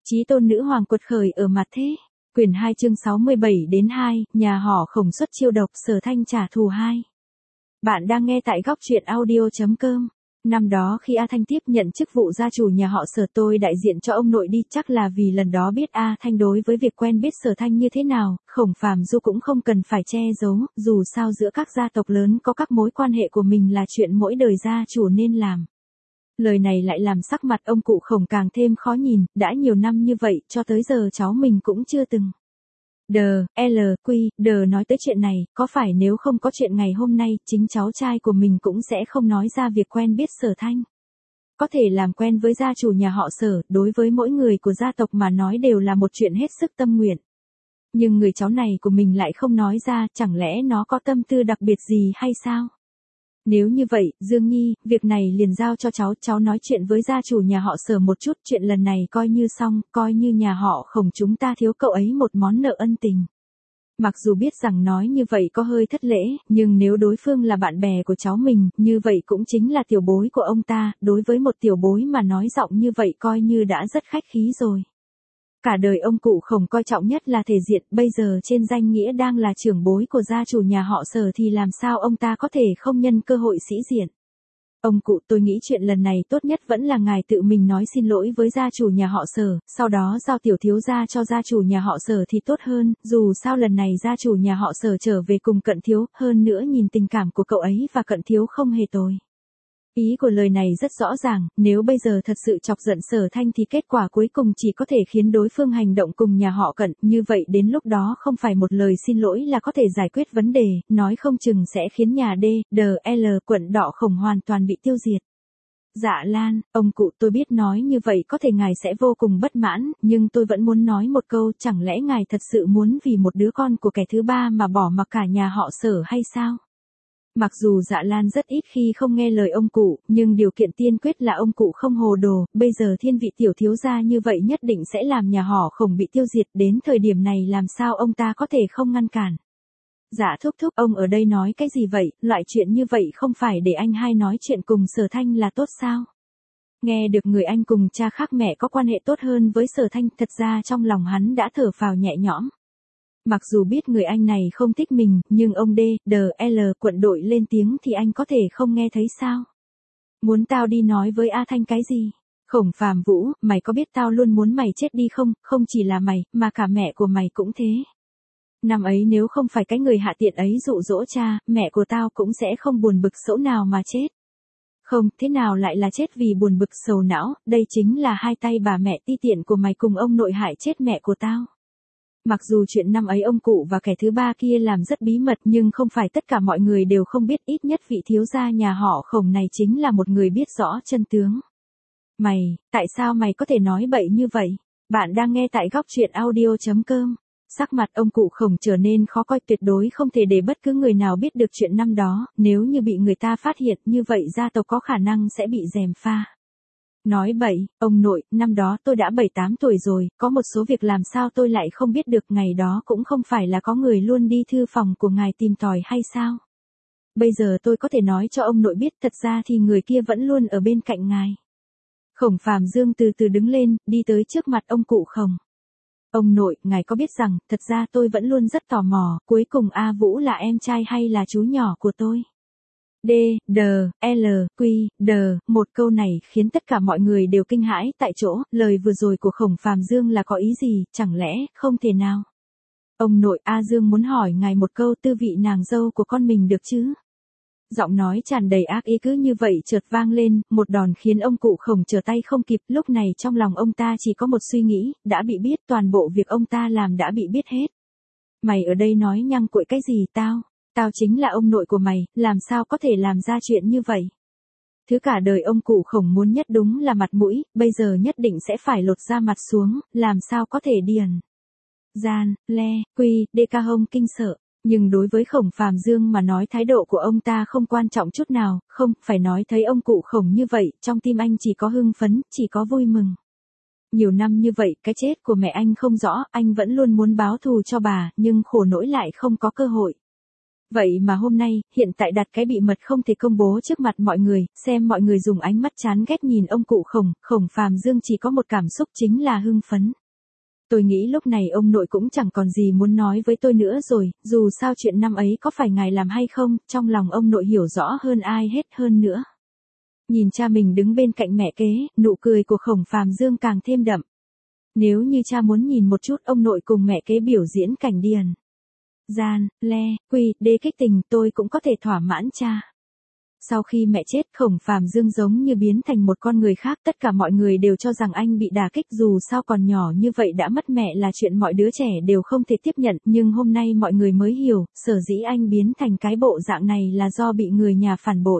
Chí tôn nữ hoàng quật khởi ở mặt thế. Quyển 2 chương 67-2, nhà họ Khổng xuất chiêu độc Sở Thanh trả thù 2. Bạn đang nghe tại góc truyện audio.com. Năm đó khi A Thanh tiếp nhận chức vụ gia chủ nhà họ Sở, tôi đại diện cho ông nội đi, chắc là vì lần đó biết A Thanh đối với việc quen biết Sở Thanh như thế nào, Khổng Phàm Du cũng không cần phải che giấu, dù sao giữa các gia tộc lớn có các mối quan hệ của mình là chuyện mỗi đời gia chủ nên làm. Lời này lại làm sắc mặt ông cụ Khổng càng thêm khó nhìn, đã nhiều năm như vậy, cho tới giờ cháu mình cũng chưa từng. Nói tới chuyện này, có phải nếu không có chuyện ngày hôm nay, chính cháu trai của mình cũng sẽ không nói ra việc quen biết Sở Thanh. Có thể làm quen với gia chủ nhà họ Sở, đối với mỗi người của gia tộc mà nói đều là một chuyện hết sức tâm nguyện. Nhưng người cháu này của mình lại không nói ra, chẳng lẽ nó có tâm tư đặc biệt gì hay sao? Nếu như vậy, Dương Nhi, việc này liền giao cho cháu nói chuyện với gia chủ nhà họ Sở một chút, chuyện lần này coi như xong, coi như nhà họ Khổng chúng ta thiếu cậu ấy một món nợ ân tình. Mặc dù biết rằng nói như vậy có hơi thất lễ, nhưng nếu đối phương là bạn bè của cháu mình, như vậy cũng chính là tiểu bối của ông ta, đối với một tiểu bối mà nói giọng như vậy coi như đã rất khách khí rồi. Cả đời ông cụ Khổng coi trọng nhất là thể diện, bây giờ trên danh nghĩa đang là trưởng bối của gia chủ nhà họ Sở thì làm sao ông ta có thể không nhân cơ hội sĩ diện. Ông cụ, tôi nghĩ chuyện lần này tốt nhất vẫn là ngài tự mình nói xin lỗi với gia chủ nhà họ Sở, sau đó giao tiểu thiếu gia cho gia chủ nhà họ Sở thì tốt hơn, dù sao lần này gia chủ nhà họ Sở trở về cùng Cận Thiếu, hơn nữa nhìn tình cảm của cậu ấy và Cận Thiếu không hề tồi. Ý của lời này rất rõ ràng, nếu bây giờ thật sự chọc giận Sở Thanh thì kết quả cuối cùng chỉ có thể khiến đối phương hành động cùng nhà họ Cận, như vậy đến lúc đó không phải một lời xin lỗi là có thể giải quyết vấn đề, nói không chừng sẽ khiến nhà quận Đỏ Khổng hoàn toàn bị tiêu diệt. Dạ Lan, ông cụ, tôi biết nói như vậy có thể ngài sẽ vô cùng bất mãn, nhưng tôi vẫn muốn nói một câu, chẳng lẽ ngài thật sự muốn vì một đứa con của kẻ thứ ba mà bỏ mặc cả nhà họ Sở hay sao? Mặc dù Dạ Lan rất ít khi không nghe lời ông cụ, nhưng điều kiện tiên quyết là ông cụ không hồ đồ, bây giờ thiên vị tiểu thiếu gia như vậy nhất định sẽ làm nhà họ Khổng bị tiêu diệt, đến thời điểm này làm sao ông ta có thể không ngăn cản. Dạ thúc, ông ở đây nói cái gì vậy, loại chuyện như vậy không phải để anh hai nói chuyện cùng Sở Thanh là tốt sao? Nghe được người anh cùng cha khác mẹ có quan hệ tốt hơn với Sở Thanh, thật ra trong lòng hắn đã thở phào nhẹ nhõm. Mặc dù biết người anh này không thích mình, nhưng ông quận đội lên tiếng thì anh có thể không nghe thấy sao? Muốn tao đi nói với A Thanh cái gì? Khổng Phàm Vũ, mày có biết tao luôn muốn mày chết đi không? Không chỉ là mày, mà cả mẹ của mày cũng thế. Năm ấy nếu không phải cái người hạ tiện ấy dụ dỗ cha, mẹ của tao cũng sẽ không buồn bực sẫu nào mà chết. Không, thế nào lại là chết vì buồn bực sầu não, đây chính là hai tay bà mẹ ti tiện của mày cùng ông nội hại chết mẹ của tao. Mặc dù chuyện năm ấy ông cụ và kẻ thứ ba kia làm rất bí mật, nhưng không phải tất cả mọi người đều không biết, ít nhất vị thiếu gia nhà họ Khổng này chính là một người biết rõ chân tướng. Tại sao mày có thể nói bậy như vậy? Bạn đang nghe tại góc truyện audio.com. Sắc mặt ông cụ Khổng trở nên khó coi, tuyệt đối không thể để bất cứ người nào biết được chuyện năm đó, nếu như bị người ta phát hiện như vậy gia tộc có khả năng sẽ bị gièm pha. Nói bậy, ông nội, năm đó tôi đã 7-8 tuổi rồi, có một số việc làm sao tôi lại không biết được, ngày đó cũng không phải là có người luôn đi thư phòng của ngài tìm tòi hay sao? Bây giờ tôi có thể nói cho ông nội biết, thật ra thì người kia vẫn luôn ở bên cạnh ngài. Khổng Phàm Dương từ từ đứng lên, đi tới trước mặt ông cụ Khổng. Ông nội, ngài có biết rằng, thật ra tôi vẫn luôn rất tò mò, cuối cùng A Vũ là em trai hay là chú nhỏ của tôi? Một câu này khiến tất cả mọi người đều kinh hãi tại chỗ, lời vừa rồi của Khổng Phàm Dương là có ý gì, chẳng lẽ, không thể nào. Ông nội, A Dương muốn hỏi ngài một câu, tư vị nàng dâu của con mình được chứ? Giọng nói tràn đầy ác ý cứ như vậy chợt vang lên, một đòn khiến ông cụ Khổng trở tay không kịp, lúc này trong lòng ông ta chỉ có một suy nghĩ, đã bị biết, toàn bộ việc ông ta làm đã bị biết hết. Mày ở đây nói nhăng cuội cái gì Tao chính là ông nội của mày, làm sao có thể làm ra chuyện như vậy? Thứ cả đời ông cụ Khổng muốn nhất đúng là mặt mũi, bây giờ nhất định sẽ phải lột da mặt xuống, làm sao có thể điền. Ca Hông kinh sợ, nhưng đối với Khổng Phàm Dương mà nói thái độ của ông ta không quan trọng chút nào, không, phải nói thấy ông cụ Khổng như vậy, trong tim anh chỉ có hưng phấn, chỉ có vui mừng. Nhiều năm như vậy, cái chết của mẹ anh không rõ, anh vẫn luôn muốn báo thù cho bà, nhưng khổ nỗi lại không có cơ hội. Vậy mà hôm nay, hiện tại đặt cái bị mật không thể công bố trước mặt mọi người, xem mọi người dùng ánh mắt chán ghét nhìn ông cụ Khổng Phàm Dương chỉ có một cảm xúc chính là hưng phấn. Tôi nghĩ lúc này ông nội cũng chẳng còn gì muốn nói với tôi nữa rồi, dù sao chuyện năm ấy có phải ngài làm hay không, trong lòng ông nội hiểu rõ hơn ai hết hơn nữa. Nhìn cha mình đứng bên cạnh mẹ kế, nụ cười của Khổng Phàm Dương càng thêm đậm. Nếu như cha muốn nhìn một chút ông nội cùng mẹ kế biểu diễn cảnh điền gian, le, quy, đê kích tình tôi cũng có thể thỏa mãn cha. Sau khi mẹ chết Khổng Phàm Dương giống như biến thành một con người khác, tất cả mọi người đều cho rằng anh bị đả kích, dù sao còn nhỏ như vậy đã mất mẹ là chuyện mọi đứa trẻ đều không thể tiếp nhận, nhưng hôm nay mọi người mới hiểu, sở dĩ anh biến thành cái bộ dạng này là do bị người nhà phản bội.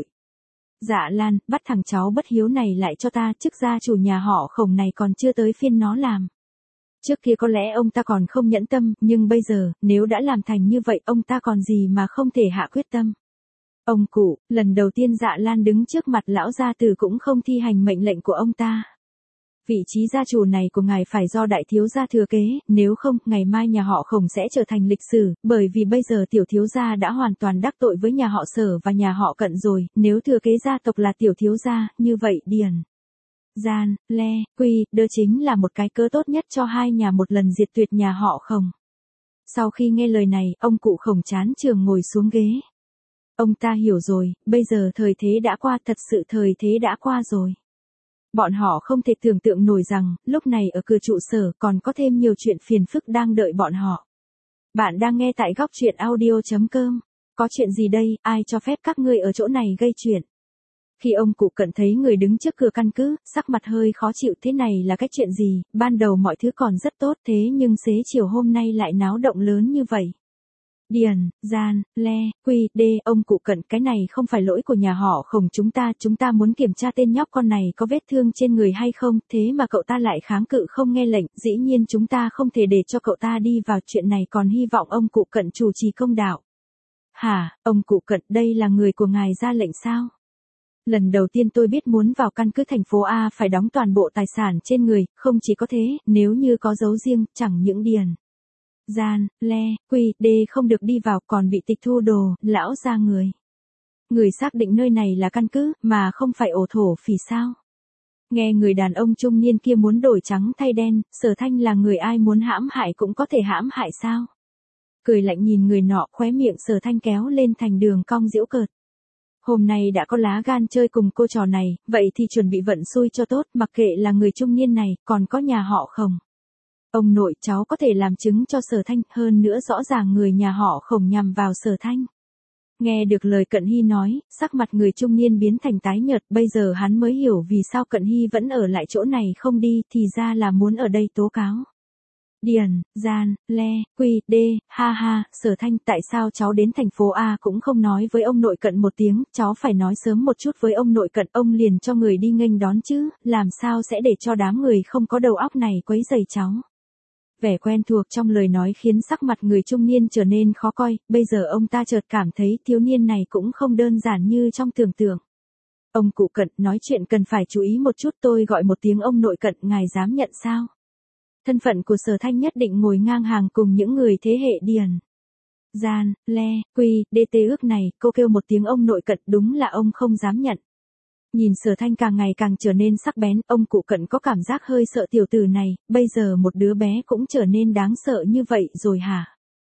Dạ Lan, bắt thằng cháu bất hiếu này lại cho ta, chức gia chủ nhà họ Khổng này còn chưa tới phiên nó làm. Trước kia có lẽ ông ta còn không nhẫn tâm, nhưng bây giờ, nếu đã làm thành như vậy ông ta còn gì mà không thể hạ quyết tâm. Ông cụ, lần đầu tiên Dạ Lan đứng trước mặt lão gia tử cũng không thi hành mệnh lệnh của ông ta. Vị trí gia chủ này của ngài phải do đại thiếu gia thừa kế, nếu không, ngày mai nhà họ Khổng sẽ trở thành lịch sử, bởi vì bây giờ tiểu thiếu gia đã hoàn toàn đắc tội với nhà họ Sở và nhà họ Cận rồi, nếu thừa kế gia tộc là tiểu thiếu gia, như vậy điền gian, le, quy, đơ chính là một cái cớ tốt nhất cho hai nhà một lần diệt tuyệt nhà họ Khổng. Sau khi nghe lời này, ông cụ Khổng chán trường ngồi xuống ghế. Ông ta hiểu rồi, bây giờ thời thế đã qua, thật sự thời thế đã qua rồi. Bọn họ không thể tưởng tượng nổi rằng, lúc này ở cửa trụ sở còn có thêm nhiều chuyện phiền phức đang đợi bọn họ. Bạn đang nghe tại góc truyện audio.com. Có chuyện gì đây, ai cho phép các ngươi ở chỗ này gây chuyện? Khi ông cụ Cận thấy người đứng trước cửa căn cứ, sắc mặt hơi khó chịu, thế này là cái chuyện gì, ban đầu mọi thứ còn rất tốt thế nhưng xế chiều hôm nay lại náo động lớn như vậy. Điền, gian, le, quy, đê, ông cụ Cận, cái này không phải lỗi của nhà họ Khổng chúng ta muốn kiểm tra tên nhóc con này có vết thương trên người hay không, thế mà cậu ta lại kháng cự không nghe lệnh, dĩ nhiên chúng ta không thể để cho cậu ta đi vào, chuyện này còn hy vọng ông cụ Cận chủ trì công đạo. Hả, ông cụ Cận, đây là người của ngài ra lệnh sao? Lần đầu tiên tôi biết muốn vào căn cứ thành phố A phải đóng toàn bộ tài sản trên người, không chỉ có thế, nếu như có dấu riêng, chẳng những điền gian, le, quy, đê không được đi vào còn bị tịch thu đồ, lão ra người. Người xác định nơi này là căn cứ, mà không phải ổ thổ phỉ sao? Nghe người đàn ông trung niên kia muốn đổi trắng thay đen, Sở Thanh là người ai muốn hãm hại cũng có thể hãm hại sao? Cười lạnh nhìn người nọ, khóe miệng Sở Thanh kéo lên thành đường cong giễu cợt. Hôm nay đã có lá gan chơi cùng cô trò này, vậy thì chuẩn bị vận xui cho tốt, mặc kệ là người trung niên này, còn có nhà họ Khổng. Ông nội, cháu có thể làm chứng cho Sở Thanh, hơn nữa rõ ràng người nhà họ Khổng nhằm vào Sở Thanh. Nghe được lời Cận Hy nói, sắc mặt người trung niên biến thành tái nhợt, bây giờ hắn mới hiểu vì sao Cận Hy vẫn ở lại chỗ này không đi, thì ra là muốn ở đây tố cáo. Điền, gian, le, quy, đê, ha ha, Sở Thanh, tại sao cháu đến thành phố A cũng không nói với ông nội Cận một tiếng, cháu phải nói sớm một chút với ông nội Cận, ông liền cho người đi nghênh đón chứ, làm sao sẽ để cho đám người không có đầu óc này quấy rầy cháu. Vẻ quen thuộc trong lời nói khiến sắc mặt người trung niên trở nên khó coi, bây giờ ông ta chợt cảm thấy thiếu niên này cũng không đơn giản như trong tưởng tượng. Ông cụ Cận, nói chuyện cần phải chú ý một chút, tôi gọi một tiếng ông nội Cận, ngài dám nhận sao? Thân phận của Sở Thanh nhất định ngồi ngang hàng cùng những người thế hệ điền gian, le, quy, đê tê ước này, cô kêu một tiếng ông nội Cận, đúng là ông không dám nhận. Nhìn Sở Thanh càng ngày càng trở nên sắc bén, ông cụ Cận có cảm giác hơi sợ tiểu tử này, bây giờ một đứa bé cũng trở nên đáng sợ như vậy rồi hả?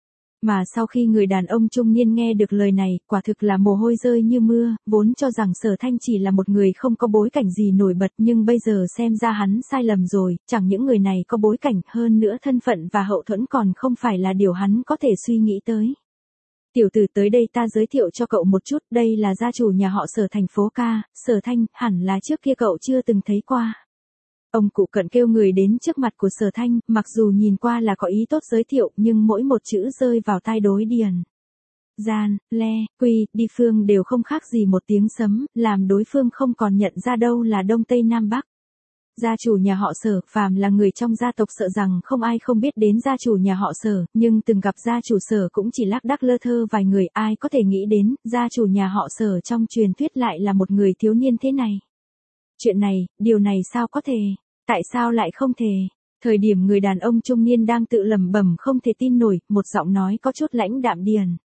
Mà sau khi người đàn ông trung niên nghe được lời này, quả thực là mồ hôi rơi như mưa, vốn cho rằng Sở Thanh chỉ là một người không có bối cảnh gì nổi bật, nhưng bây giờ xem ra hắn sai lầm rồi, chẳng những người này có bối cảnh, hơn nữa thân phận và hậu thuẫn còn không phải là điều hắn có thể suy nghĩ tới. Tiểu tử, tới đây ta giới thiệu cho cậu một chút, đây là gia chủ nhà họ Sở thành phố Ca, Sở Thanh, hẳn là trước kia cậu chưa từng thấy qua. Ông cụ Cận kêu người đến trước mặt của Sở Thanh, mặc dù nhìn qua là có ý tốt giới thiệu, nhưng mỗi một chữ rơi vào tai đối điền gian, le, quy, đi phương đều không khác gì một tiếng sấm, làm đối phương không còn nhận ra đâu là Đông Tây Nam Bắc. Gia chủ nhà họ Sở, phàm là người trong gia tộc sợ rằng không ai không biết đến gia chủ nhà họ Sở, nhưng từng gặp gia chủ Sở cũng chỉ lác đác lơ thơ vài người, ai có thể nghĩ đến, gia chủ nhà họ Sở trong truyền thuyết lại là một người thiếu niên thế này. Chuyện này, điều này sao có thể? Tại sao lại không thể? Thời điểm người đàn ông trung niên đang tự lẩm bẩm không thể tin nổi, một giọng nói có chút lãnh đạm điền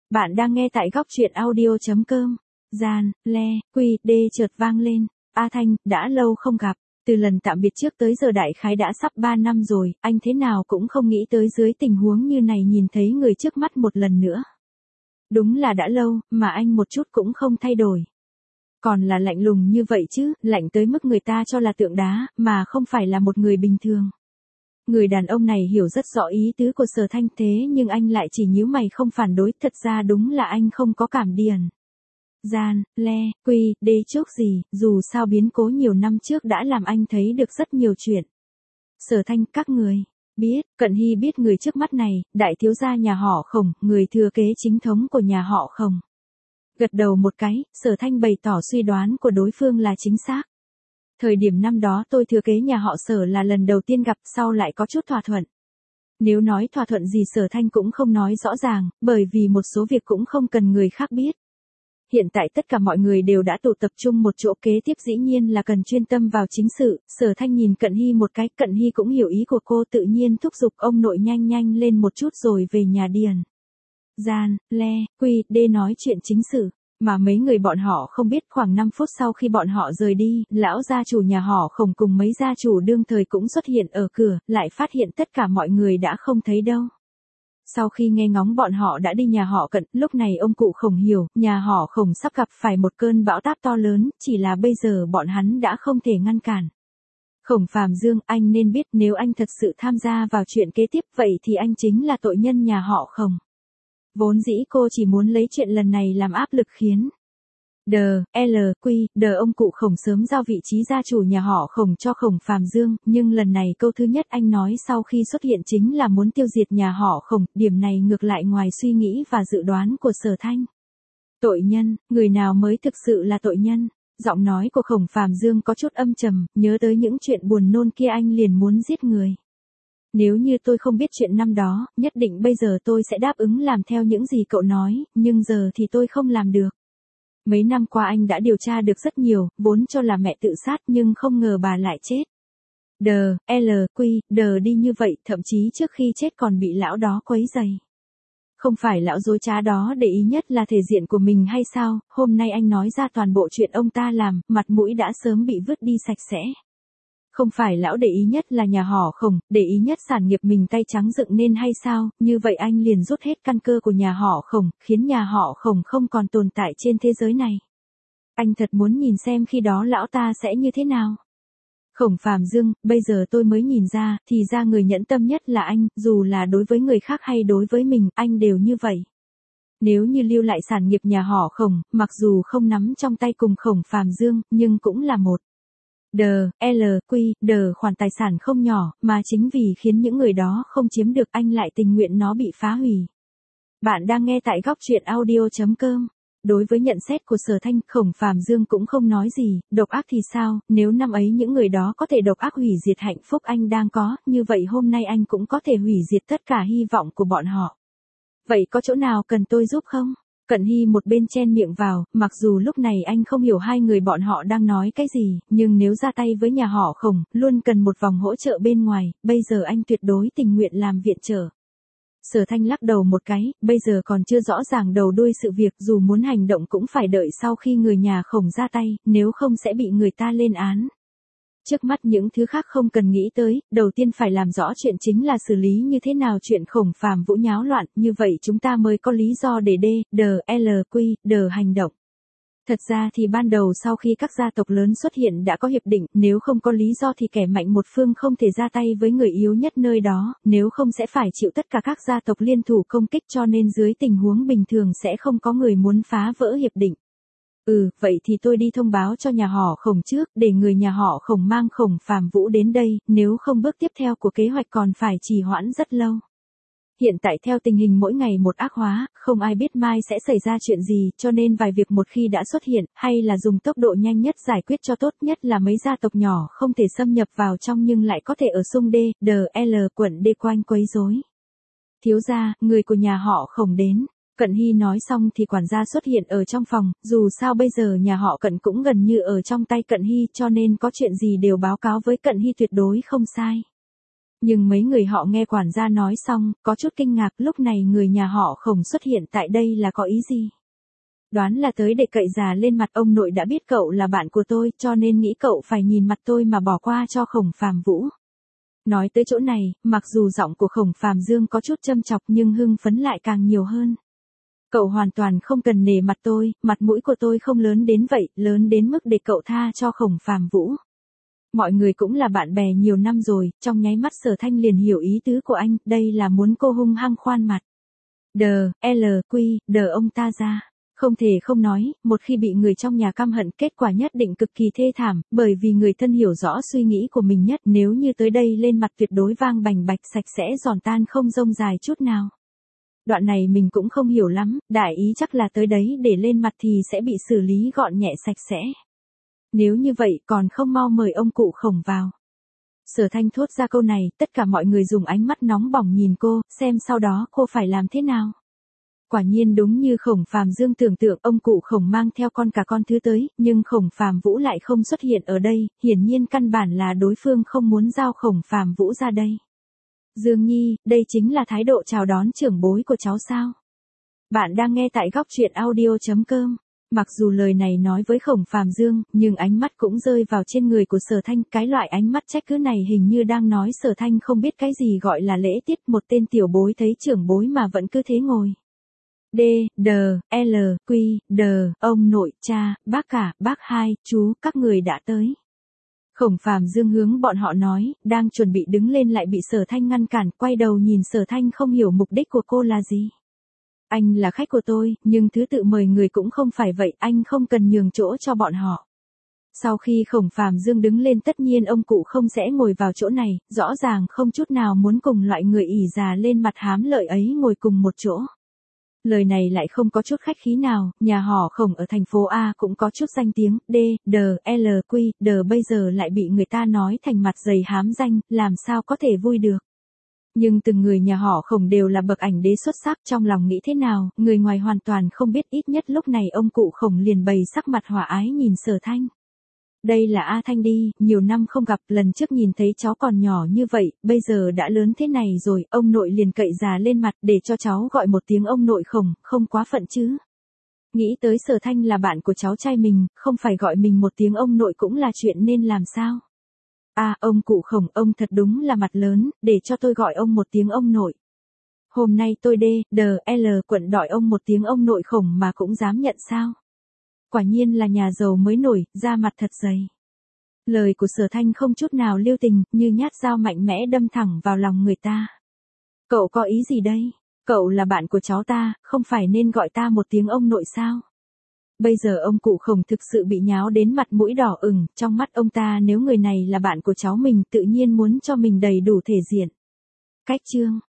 Bạn đang nghe tại góc truyện audio.com. Gian, le, quy, đê chợt vang lên. A Thanh, đã lâu không gặp. Từ lần tạm biệt trước tới giờ đại khái đã sắp 3 năm rồi, anh thế nào cũng không nghĩ tới dưới tình huống như này nhìn thấy người trước mắt một lần nữa. Đúng là đã lâu, mà anh một chút cũng không thay đổi. Còn là lạnh lùng như vậy chứ, lạnh tới mức người ta cho là tượng đá, mà không phải là một người bình thường. Người đàn ông này hiểu rất rõ ý tứ của Sở Thanh thế nhưng anh lại chỉ nhíu mày không phản đối, thật ra đúng là anh không có cảm điển. Gian, le, quy, đê chốc gì, dù sao biến cố nhiều năm trước đã làm anh thấy được rất nhiều chuyện. Sở Thanh, các người biết, Cận Hy biết người trước mắt này, đại thiếu gia nhà họ Khổng, người thừa kế chính thống của nhà họ Khổng. Gật đầu một cái, Sở Thanh bày tỏ suy đoán của đối phương là chính xác. Thời điểm năm đó tôi thừa kế nhà họ Sở là lần đầu tiên gặp, sau lại có chút thỏa thuận. Nếu nói thỏa thuận gì Sở Thanh cũng không nói rõ ràng, bởi vì một số việc cũng không cần người khác biết. Hiện tại tất cả mọi người đều đã tụ tập trung một chỗ, kế tiếp dĩ nhiên là cần chuyên tâm vào chính sự. Sở Thanh nhìn Cận Hy một cái, Cận Hy cũng hiểu ý của cô, tự nhiên thúc giục ông nội nhanh nhanh lên một chút rồi về nhà điền. Gian, le, quy, đê nói chuyện chính sự. Mà mấy người bọn họ không biết khoảng 5 phút sau khi bọn họ rời đi, lão gia chủ nhà họ Khổng cùng mấy gia chủ đương thời cũng xuất hiện ở cửa, lại phát hiện tất cả mọi người đã không thấy đâu. Sau khi nghe ngóng bọn họ đã đi nhà họ Cận, lúc này ông cụ Khổng hiểu, nhà họ Khổng sắp gặp phải một cơn bão táp to lớn, chỉ là bây giờ bọn hắn đã không thể ngăn cản. Khổng Phàm Dương, anh nên biết nếu anh thật sự tham gia vào chuyện kế tiếp vậy thì anh chính là tội nhân nhà họ Khổng. Vốn dĩ cô chỉ muốn lấy chuyện lần này làm áp lực khiến ông cụ Khổng sớm giao vị trí gia chủ nhà họ Khổng cho Khổng Phàm Dương, nhưng lần này câu thứ nhất anh nói sau khi xuất hiện chính là muốn tiêu diệt nhà họ Khổng, điểm này ngược lại ngoài suy nghĩ và dự đoán của Sở Thanh. Tội nhân, người nào mới thực sự là tội nhân? Giọng nói của Khổng Phàm Dương có chút âm trầm, nhớ tới những chuyện buồn nôn kia anh liền muốn giết người. Nếu như tôi không biết chuyện năm đó, nhất định bây giờ tôi sẽ đáp ứng làm theo những gì cậu nói, nhưng giờ thì tôi không làm được. Mấy năm qua anh đã điều tra được rất nhiều, vốn cho là mẹ tự sát nhưng không ngờ bà lại chết. Đi như vậy, thậm chí trước khi chết còn bị lão đó quấy rầy. Không phải lão dối trá đó để ý nhất là thể diện của mình hay sao, hôm nay anh nói ra toàn bộ chuyện ông ta làm, mặt mũi đã sớm bị vứt đi sạch sẽ. Không phải lão để ý nhất là nhà họ Khổng, để ý nhất sản nghiệp mình tay trắng dựng nên hay sao, như vậy anh liền rút hết căn cơ của nhà họ Khổng, khiến nhà họ Khổng không còn tồn tại trên thế giới này. Anh thật muốn nhìn xem khi đó lão ta sẽ như thế nào. Khổng Phàm Dương, bây giờ tôi mới nhìn ra, thì ra người nhẫn tâm nhất là anh, dù là đối với người khác hay đối với mình, anh đều như vậy. Nếu như lưu lại sản nghiệp nhà họ Khổng, mặc dù không nắm trong tay cùng Khổng Phàm Dương, nhưng cũng là một khoản tài sản không nhỏ, mà chính vì khiến những người đó không chiếm được anh lại tình nguyện nó bị phá hủy. Bạn đang nghe tại góc truyện audio.com. Đối với nhận xét của Sở Thanh, Khổng Phàm Dương cũng không nói gì, độc ác thì sao, nếu năm ấy những người đó có thể độc ác hủy diệt hạnh phúc anh đang có, như vậy hôm nay anh cũng có thể hủy diệt tất cả hy vọng của bọn họ. Vậy có chỗ nào cần tôi giúp không? Cận Hy một bên chen miệng vào, mặc dù lúc này anh không hiểu hai người bọn họ đang nói cái gì, nhưng nếu ra tay với nhà họ Khổng, luôn cần một vòng hỗ trợ bên ngoài, bây giờ anh tuyệt đối tình nguyện làm viện trợ. Sở Thanh lắc đầu một cái, bây giờ còn chưa rõ ràng đầu đuôi sự việc, dù muốn hành động cũng phải đợi sau khi người nhà Khổng ra tay, nếu không sẽ bị người ta lên án. Trước mắt những thứ khác không cần nghĩ tới, đầu tiên phải làm rõ chuyện chính là xử lý như thế nào chuyện Khổng Phàm Vũ nháo loạn, như vậy chúng ta mới có lý do để hành động. Thật ra thì ban đầu sau khi các gia tộc lớn xuất hiện đã có hiệp định, nếu không có lý do thì kẻ mạnh một phương không thể ra tay với người yếu nhất nơi đó, nếu không sẽ phải chịu tất cả các gia tộc liên thủ công kích, cho nên dưới tình huống bình thường sẽ không có người muốn phá vỡ hiệp định. Vậy thì tôi đi thông báo cho nhà họ Khổng trước, để người nhà họ Khổng mang Khổng Phàm Vũ đến đây, nếu không bước tiếp theo của kế hoạch còn phải trì hoãn rất lâu. Hiện tại theo tình hình mỗi ngày một ác hóa, không ai biết mai sẽ xảy ra chuyện gì, cho nên vài việc một khi đã xuất hiện, hay là dùng tốc độ nhanh nhất giải quyết cho tốt, nhất là mấy gia tộc nhỏ không thể xâm nhập vào trong nhưng lại có thể ở xung quận D quanh quấy rối. Thiếu gia, người của nhà họ Khổng đến. Cận Hy nói xong thì quản gia xuất hiện ở trong phòng, dù sao bây giờ nhà họ Cận cũng gần như ở trong tay Cận Hy, cho nên có chuyện gì đều báo cáo với Cận Hy tuyệt đối không sai. Nhưng mấy người họ nghe quản gia nói xong, có chút kinh ngạc, lúc này người nhà họ Khổng xuất hiện tại đây là có ý gì? Đoán là tới để cậy già lên mặt. Ông nội đã biết cậu là bạn của tôi, cho nên nghĩ cậu phải nhìn mặt tôi mà bỏ qua cho Khổng Phàm Vũ. Nói tới chỗ này, mặc dù giọng của Khổng Phàm Dương có chút châm chọc nhưng hưng phấn lại càng nhiều hơn. Cậu hoàn toàn không cần nể mặt tôi, mặt mũi của tôi không lớn đến vậy, lớn đến mức để cậu tha cho Khổng Phàm Vũ. Mọi người cũng là bạn bè nhiều năm rồi, trong nháy mắt Sở Thanh liền hiểu ý tứ của anh, đây là muốn cô hung hăng khoan mặt. Đờ ông ta ra. Không thể không nói, một khi bị người trong nhà căm hận, kết quả nhất định cực kỳ thê thảm, bởi vì người thân hiểu rõ suy nghĩ của mình nhất, nếu như tới đây lên mặt tuyệt đối vang bành bạch, sạch sẽ giòn tan, không rông dài chút nào. Đoạn này mình cũng không hiểu lắm, đại ý chắc là tới đấy để lên mặt thì sẽ bị xử lý gọn nhẹ sạch sẽ. Nếu như vậy còn không mau mời ông cụ Khổng vào. Sở Thanh thốt ra câu này, tất cả mọi người dùng ánh mắt nóng bỏng nhìn cô, xem sau đó cô phải làm thế nào. Quả nhiên đúng như Khổng Phàm Dương tưởng tượng, ông cụ Khổng mang theo cả con thứ tới, nhưng Khổng Phàm Vũ lại không xuất hiện ở đây, hiển nhiên căn bản là đối phương không muốn giao Khổng Phàm Vũ ra đây. Dương Nhi, đây chính là thái độ chào đón trưởng bối của cháu sao? Bạn đang nghe tại góc truyện audio.com. Mặc dù lời này nói với Khổng Phàm Dương, nhưng ánh mắt cũng rơi vào trên người của Sở Thanh, cái loại ánh mắt trách cứ này hình như đang nói Sở Thanh không biết cái gì gọi là lễ tiết, một tên tiểu bối thấy trưởng bối mà vẫn cứ thế ngồi. Ông nội, cha, bác cả, bác hai, chú, các người đã tới. Khổng Phàm Dương hướng bọn họ nói, đang chuẩn bị đứng lên lại bị Sở Thanh ngăn cản, quay đầu nhìn Sở Thanh không hiểu mục đích của cô là gì. Anh là khách của tôi, nhưng thứ tự mời người cũng không phải vậy, anh không cần nhường chỗ cho bọn họ. Sau khi Khổng Phàm Dương đứng lên tất nhiên ông cụ không sẽ ngồi vào chỗ này, rõ ràng không chút nào muốn cùng loại người ỷ già lên mặt hám lợi ấy ngồi cùng một chỗ. Lời này lại không có chút khách khí nào, nhà họ Khổng ở thành phố A cũng có chút danh tiếng, bây giờ lại bị người ta nói thành mặt dày hám danh, làm sao có thể vui được. Nhưng từng người nhà họ Khổng đều là bậc ảnh đế xuất sắc, trong lòng nghĩ thế nào, người ngoài hoàn toàn không biết, ít nhất lúc này ông cụ Khổng liền bày sắc mặt hòa ái nhìn Sở Thanh. Đây là A Thanh đi, nhiều năm không gặp, lần trước nhìn thấy cháu còn nhỏ như vậy, bây giờ đã lớn thế này rồi, ông nội liền cậy già lên mặt để cho cháu gọi một tiếng ông nội Khổng, không quá phận chứ. Nghĩ tới Sở Thanh là bạn của cháu trai mình, không phải gọi mình một tiếng ông nội cũng là chuyện nên làm sao. Ông cụ Khổng, ông thật đúng là mặt lớn, để cho tôi gọi ông một tiếng ông nội. Hôm nay tôi quận đòi ông một tiếng ông nội Khổng mà cũng dám nhận sao. Quả nhiên là nhà giàu mới nổi, da mặt thật dày. Lời của Sở Thanh không chút nào lưu tình, như nhát dao mạnh mẽ đâm thẳng vào lòng người ta. Cậu có ý gì đây? Cậu là bạn của cháu ta, không phải nên gọi ta một tiếng ông nội sao? Bây giờ ông cụ Khổng thực sự bị nháo đến mặt mũi đỏ ửng, trong mắt ông ta nếu người này là bạn của cháu mình tự nhiên muốn cho mình đầy đủ thể diện. Cách chương